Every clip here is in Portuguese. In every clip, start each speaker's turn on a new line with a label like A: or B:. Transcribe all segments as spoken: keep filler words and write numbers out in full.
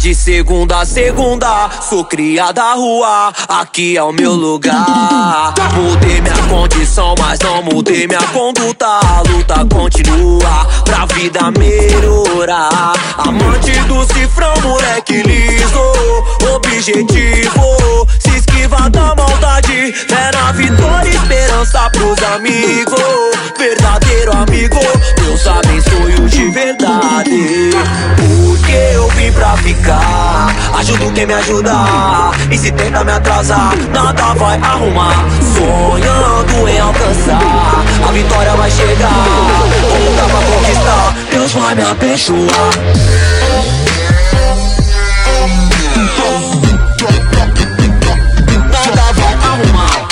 A: De segunda a segunda, sou cria da rua, aqui é o meu lugar. Mudei minha condição, mas não mudei minha conduta. A luta continua pra vida melhorar. Amante do cifrão, moleque liso, objetivo, se esquiva da maldade. É na vitória, esperança pros amigos. Verdadeiro amigo, Deus abençoe de verdade. Porque eu vim pra ficar, ajudo quem me ajudar. E se tenta me atrasar, nada vai arrumar. Sonhando em alcançar, a vitória vai chegar. Vou lutar pra conquistar, Deus vai me abençoar. Nada vai arrumar.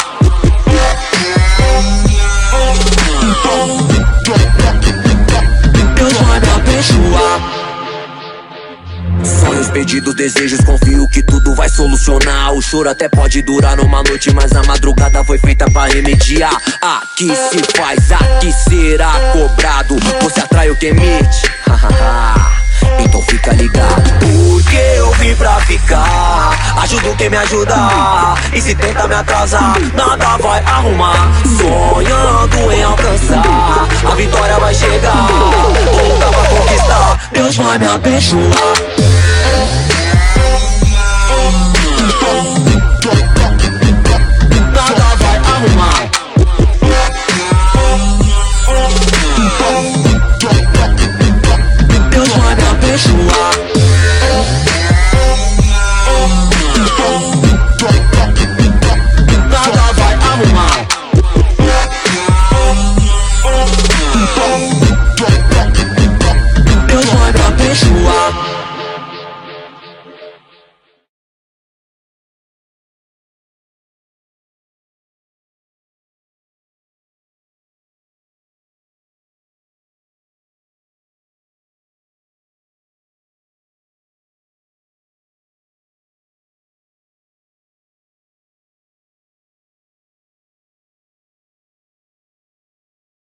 A: Deus vai me abençoar. Sonhos, pedidos, desejos, confio que tudo vai solucionar. O choro até pode durar numa noite, mas a madrugada foi feita pra remediar. Aqui se faz, aqui será cobrado. Você atrai o que emite, então fica ligado. Porque eu vim pra ficar, ajudo quem me ajudar. E se tenta me atrasar, nada vai arrumar. Sonhando em alcançar, a vitória vai chegar. Vou lutar pra conquistar, Deus vai me abençoar.